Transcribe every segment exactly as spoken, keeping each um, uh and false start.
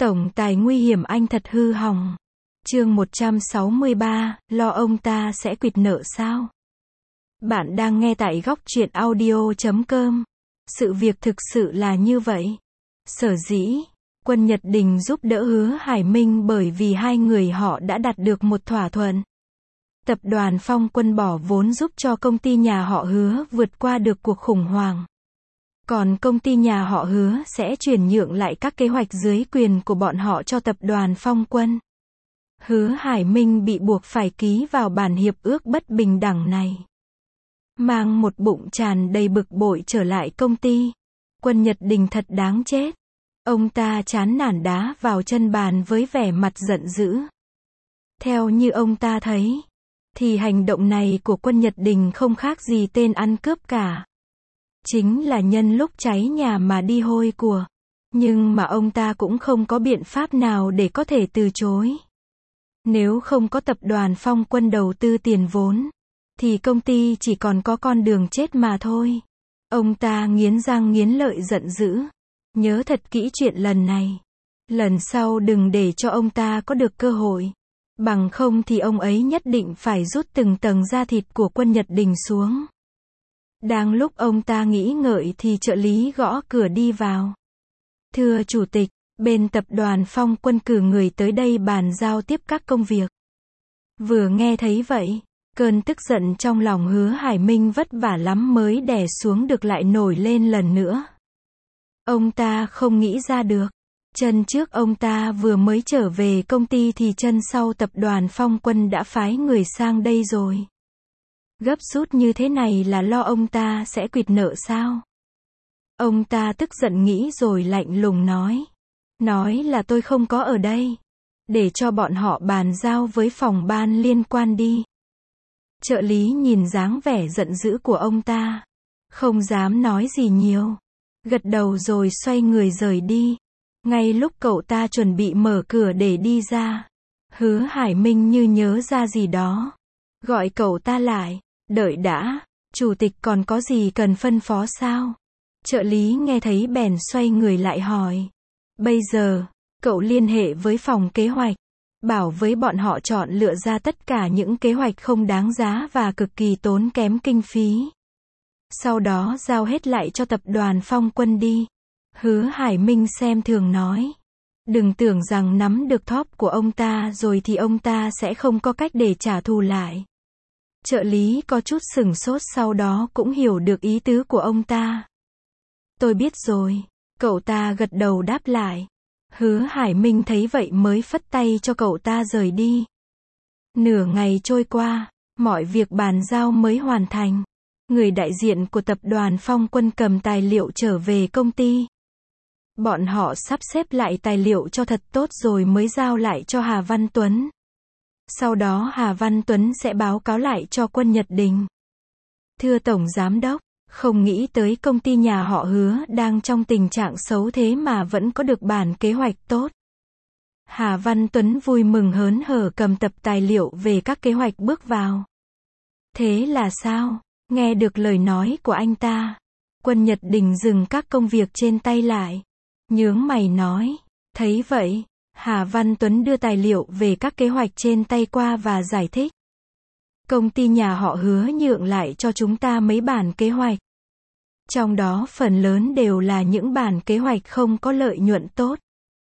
Tổng tài nguy hiểm anh thật hư hỏng. Chương một trăm sáu mươi ba, lo ông ta sẽ quỵt nợ sao? Bạn đang nghe tại góc truyện audio chấm com. Sự việc thực sự là như vậy. Sở dĩ, Quân Nhật Đình giúp đỡ Hứa Hải Minh bởi vì hai người họ đã đạt được một thỏa thuận. Tập đoàn Phong Quân bỏ vốn giúp cho công ty nhà họ Hứa vượt qua được cuộc khủng hoảng. Còn công ty nhà họ Hứa sẽ chuyển nhượng lại các kế hoạch dưới quyền của bọn họ cho tập đoàn Phong Quân. Hứa Hải Minh bị buộc phải ký vào bản hiệp ước bất bình đẳng này. Mang một bụng tràn đầy bực bội trở lại công ty. Quân Nhật Đình thật đáng chết. Ông ta chán nản đá vào chân bàn với vẻ mặt giận dữ. Theo như ông ta thấy, thì hành động này của Quân Nhật Đình không khác gì tên ăn cướp cả. Chính là nhân lúc cháy nhà mà đi hôi của. Nhưng mà ông ta cũng không có biện pháp nào để có thể từ chối. Nếu không có tập đoàn Phong Quân đầu tư tiền vốn, thì công ty chỉ còn có con đường chết mà thôi. Ông ta nghiến răng nghiến lợi giận dữ. Nhớ thật kỹ chuyện lần này. Lần sau đừng để cho ông ta có được cơ hội. Bằng không thì ông ấy nhất định phải rút từng tầng da thịt của Quân Nhật Đình xuống. Đang lúc ông ta nghĩ ngợi thì trợ lý gõ cửa đi vào. Thưa chủ tịch, bên tập đoàn Phong Quân cử người tới đây bàn giao tiếp các công việc. Vừa nghe thấy vậy, cơn tức giận trong lòng Hứa Hải Minh vất vả lắm mới đè xuống được lại nổi lên lần nữa. Ông ta không nghĩ ra được. Chân trước ông ta vừa mới trở về công ty thì chân sau tập đoàn Phong Quân đã phái người sang đây rồi. Gấp rút như thế này là lo ông ta sẽ quỵt nợ sao? Ông ta tức giận nghĩ rồi lạnh lùng nói. Nói là tôi không có ở đây. Để cho bọn họ bàn giao với phòng ban liên quan đi. Trợ lý nhìn dáng vẻ giận dữ của ông ta. Không dám nói gì nhiều. Gật đầu rồi xoay người rời đi. Ngay lúc cậu ta chuẩn bị mở cửa để đi ra, Hứa Hải Minh như nhớ ra gì đó. Gọi cậu ta lại. Đợi đã, chủ tịch còn có gì cần phân phó sao? Trợ lý nghe thấy bèn xoay người lại hỏi. Bây giờ, cậu liên hệ với phòng kế hoạch. Bảo với bọn họ chọn lựa ra tất cả những kế hoạch không đáng giá và cực kỳ tốn kém kinh phí. Sau đó giao hết lại cho tập đoàn Phong Quân đi. Hứa Hải Minh xem thường nói. Đừng tưởng rằng nắm được thóp của ông ta rồi thì ông ta sẽ không có cách để trả thù lại. Trợ lý có chút sửng sốt sau đó cũng hiểu được ý tứ của ông ta. Tôi biết rồi. Cậu ta gật đầu đáp lại. Hứa Hải Minh thấy vậy mới phất tay cho cậu ta rời đi. Nửa ngày trôi qua, mọi việc bàn giao mới hoàn thành. Người đại diện của tập đoàn Phong Quân cầm tài liệu trở về công ty. Bọn họ sắp xếp lại tài liệu cho thật tốt rồi mới giao lại cho Hà Văn Tuấn. Sau đó Hà Văn Tuấn sẽ báo cáo lại cho Quân Nhật Đình. Thưa Tổng Giám đốc, không nghĩ tới công ty nhà họ Hứa đang trong tình trạng xấu thế mà vẫn có được bản kế hoạch tốt. Hà Văn Tuấn vui mừng hớn hở cầm tập tài liệu về các kế hoạch bước vào. Thế là sao? Nghe được lời nói của anh ta, Quân Nhật Đình dừng các công việc trên tay lại. Nhướng mày nói. Thấy vậy, Hà Văn Tuấn đưa tài liệu về các kế hoạch trên tay qua và giải thích. Công ty nhà họ Hứa nhượng lại cho chúng ta mấy bản kế hoạch. Trong đó phần lớn đều là những bản kế hoạch không có lợi nhuận tốt.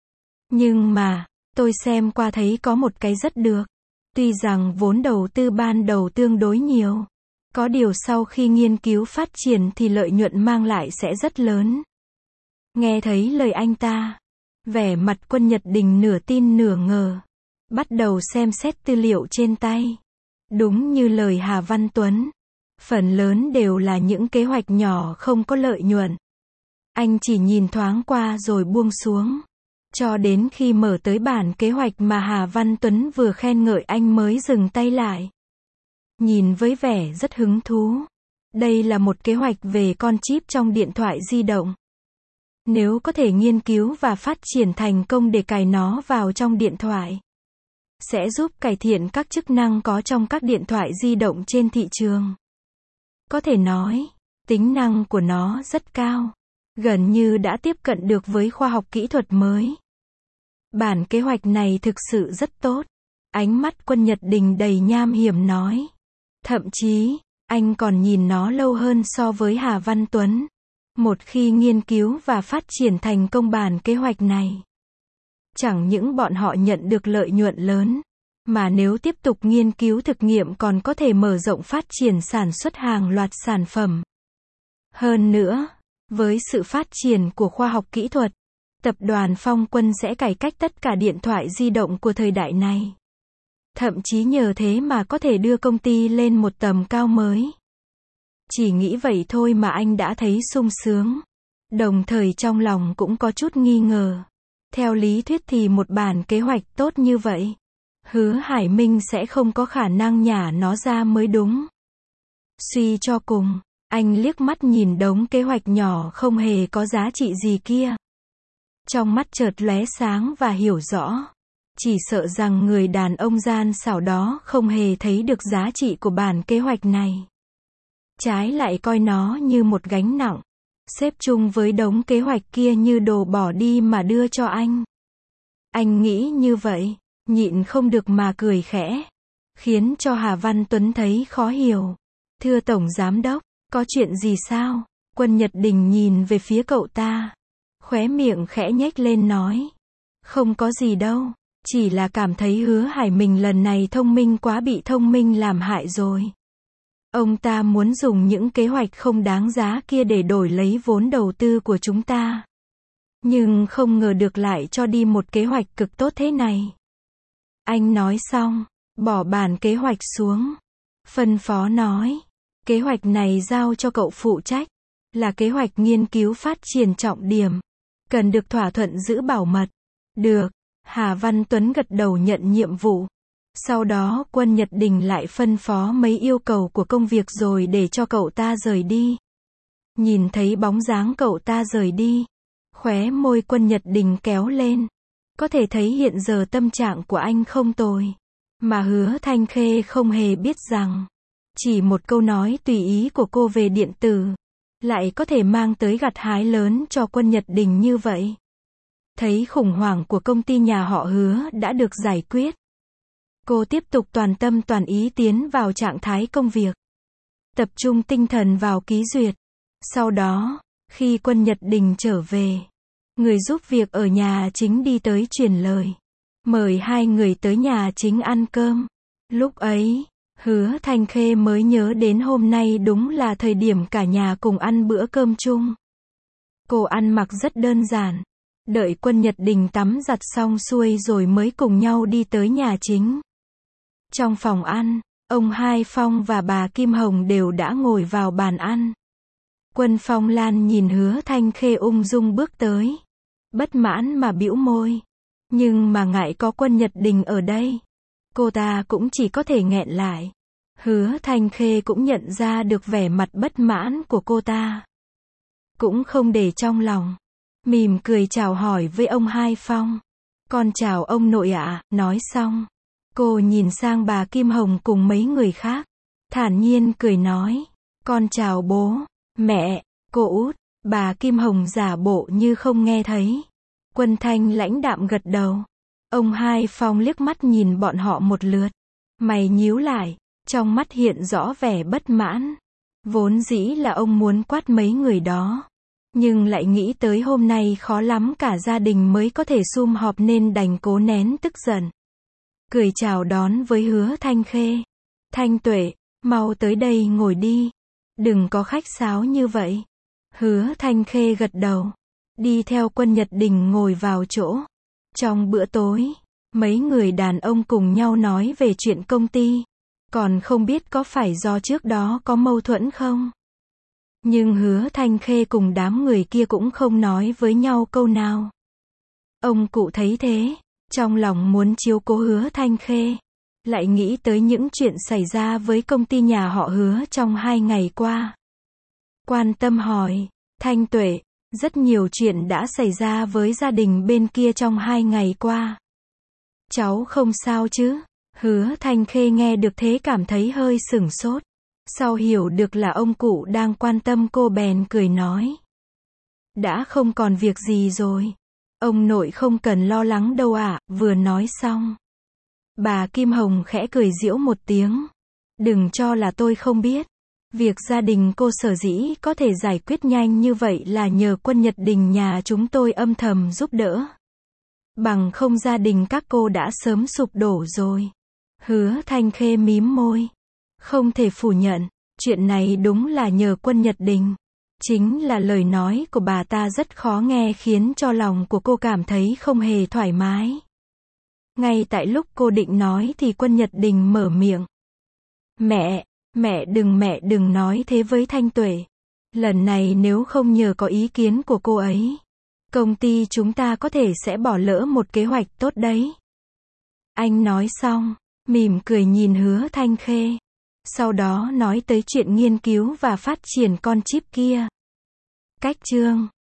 Nhưng mà, tôi xem qua thấy có một cái rất được. Tuy rằng vốn đầu tư ban đầu tương đối nhiều. Có điều sau khi nghiên cứu phát triển thì lợi nhuận mang lại sẽ rất lớn. Nghe thấy lời anh ta, vẻ mặt Quân Nhật Đình nửa tin nửa ngờ. Bắt đầu xem xét tư liệu trên tay. Đúng như lời Hà Văn Tuấn. Phần lớn đều là những kế hoạch nhỏ không có lợi nhuận. Anh chỉ nhìn thoáng qua rồi buông xuống. Cho đến khi mở tới bản kế hoạch mà Hà Văn Tuấn vừa khen ngợi anh mới dừng tay lại. Nhìn với vẻ rất hứng thú. Đây là một kế hoạch về con chip trong điện thoại di động. Nếu có thể nghiên cứu và phát triển thành công để cài nó vào trong điện thoại, sẽ giúp cải thiện các chức năng có trong các điện thoại di động trên thị trường. Có thể nói, tính năng của nó rất cao. Gần như đã tiếp cận được với khoa học kỹ thuật mới. Bản kế hoạch này thực sự rất tốt. Ánh mắt Quân Nhật Đình đầy nham hiểm nói. Thậm chí, anh còn nhìn nó lâu hơn so với Hà Văn Tuấn. Một khi nghiên cứu và phát triển thành công bản kế hoạch này, chẳng những bọn họ nhận được lợi nhuận lớn, mà nếu tiếp tục nghiên cứu thực nghiệm còn có thể mở rộng phát triển sản xuất hàng loạt sản phẩm. Hơn nữa, với sự phát triển của khoa học kỹ thuật, tập đoàn Phong Quân sẽ cải cách tất cả điện thoại di động của thời đại này. Thậm chí nhờ thế mà có thể đưa công ty lên một tầm cao mới. Chỉ nghĩ vậy thôi mà anh đã thấy sung sướng. Đồng thời trong lòng cũng có chút nghi ngờ. Theo lý thuyết thì một bản kế hoạch tốt như vậy, Hứa Hải Minh sẽ không có khả năng nhả nó ra mới đúng. Suy cho cùng, anh liếc mắt nhìn đống kế hoạch nhỏ không hề có giá trị gì kia. Trong mắt chợt lóe sáng và hiểu rõ. Chỉ sợ rằng người đàn ông gian xảo đó không hề thấy được giá trị của bản kế hoạch này. Trái lại coi nó như một gánh nặng, xếp chung với đống kế hoạch kia như đồ bỏ đi mà đưa cho anh. Anh nghĩ như vậy, nhịn không được mà cười khẽ, khiến cho Hà Văn Tuấn thấy khó hiểu. Thưa Tổng Giám Đốc, có chuyện gì sao? Quân Nhật Đình nhìn về phía cậu ta, khóe miệng khẽ nhếch lên nói. Không có gì đâu, chỉ là cảm thấy Hứa Hải Minh lần này thông minh quá, bị thông minh làm hại rồi. Ông ta muốn dùng những kế hoạch không đáng giá kia để đổi lấy vốn đầu tư của chúng ta. Nhưng không ngờ được lại cho đi một kế hoạch cực tốt thế này. Anh nói xong, bỏ bản kế hoạch xuống. Phân phó nói, kế hoạch này giao cho cậu phụ trách. Là kế hoạch nghiên cứu phát triển trọng điểm. Cần được thỏa thuận giữ bảo mật. Được, Hà Văn Tuấn gật đầu nhận nhiệm vụ. Sau đó Quân Nhật Đình lại phân phó mấy yêu cầu của công việc rồi để cho cậu ta rời đi. Nhìn thấy bóng dáng cậu ta rời đi, khóe môi Quân Nhật Đình kéo lên. Có thể thấy hiện giờ tâm trạng của anh không tồi. Mà Hứa Thanh Khê không hề biết rằng, chỉ một câu nói tùy ý của cô về điện tử, lại có thể mang tới gặt hái lớn cho Quân Nhật Đình như vậy. Thấy khủng hoảng của công ty nhà họ Hứa đã được giải quyết, cô tiếp tục toàn tâm toàn ý tiến vào trạng thái công việc. Tập trung tinh thần vào ký duyệt. Sau đó, khi Quân Nhật Đình trở về, người giúp việc ở nhà chính đi tới truyền lời. Mời hai người tới nhà chính ăn cơm. Lúc ấy, Hứa Thanh Khê mới nhớ đến hôm nay đúng là thời điểm cả nhà cùng ăn bữa cơm chung. Cô ăn mặc rất đơn giản. Đợi Quân Nhật Đình tắm giặt xong xuôi rồi mới cùng nhau đi tới nhà chính. Trong phòng ăn, ông Hai Phong và bà Kim Hồng đều đã ngồi vào bàn ăn. Quân Phong Lan nhìn Hứa Thanh Khê ung dung bước tới. Bất mãn mà bĩu môi. Nhưng mà ngại có Quân Nhật Đình ở đây, cô ta cũng chỉ có thể nghẹn lại. Hứa Thanh Khê cũng nhận ra được vẻ mặt bất mãn của cô ta. Cũng không để trong lòng. Mỉm cười chào hỏi với ông Hai Phong. Con chào ông nội ạ, nói xong. Cô nhìn sang bà Kim Hồng cùng mấy người khác. Thản nhiên cười nói. Con chào bố, mẹ, cô út. Bà Kim Hồng giả bộ như không nghe thấy. Quân Thanh lãnh đạm gật đầu. Ông Hai Phong liếc mắt nhìn bọn họ một lượt. Mày nhíu lại, trong mắt hiện rõ vẻ bất mãn. Vốn dĩ là ông muốn quát mấy người đó. Nhưng lại nghĩ tới hôm nay khó lắm cả gia đình mới có thể sum họp nên đành cố nén tức giận. Cười chào đón với Hứa Thanh Khê. Thanh Tuệ, mau tới đây ngồi đi. Đừng có khách sáo như vậy. Hứa Thanh Khê gật đầu. Đi theo Quân Nhật Đình ngồi vào chỗ. Trong bữa tối, mấy người đàn ông cùng nhau nói về chuyện công ty. Còn không biết có phải do trước đó có mâu thuẫn không? Nhưng Hứa Thanh Khê cùng đám người kia cũng không nói với nhau câu nào. Ông cụ thấy thế, trong lòng muốn chiếu cố Hứa Thanh Khê. Lại nghĩ tới những chuyện xảy ra với công ty nhà họ Hứa trong hai ngày qua. Quan tâm hỏi, Thanh Tuệ, rất nhiều chuyện đã xảy ra với gia đình bên kia trong hai ngày qua. Cháu không sao chứ? Hứa Thanh Khê nghe được thế cảm thấy hơi sửng sốt. Sau hiểu được là ông cụ đang quan tâm cô bèn cười nói. Đã không còn việc gì rồi. Ông nội không cần lo lắng đâu ạ. Vừa nói xong, bà Kim Hồng khẽ cười giễu một tiếng. Đừng cho là tôi không biết. Việc gia đình cô sở dĩ có thể giải quyết nhanh như vậy là nhờ Quân Nhật Đình nhà chúng tôi âm thầm giúp đỡ. Bằng không gia đình các cô đã sớm sụp đổ rồi. Hứa Thanh Khê mím môi. Không thể phủ nhận, chuyện này đúng là nhờ Quân Nhật Đình. Chính là lời nói của bà ta rất khó nghe khiến cho lòng của cô cảm thấy không hề thoải mái. Ngay tại lúc cô định nói thì Quân Nhật Đình mở miệng. Mẹ, mẹ đừng mẹ đừng nói thế với Thanh Tuệ. Lần này nếu không nhờ có ý kiến của cô ấy, công ty chúng ta có thể sẽ bỏ lỡ một kế hoạch tốt đấy. Anh nói xong, mỉm cười nhìn Hứa Thanh Khê. Sau đó nói tới chuyện nghiên cứu và phát triển con chip kia. Cách chương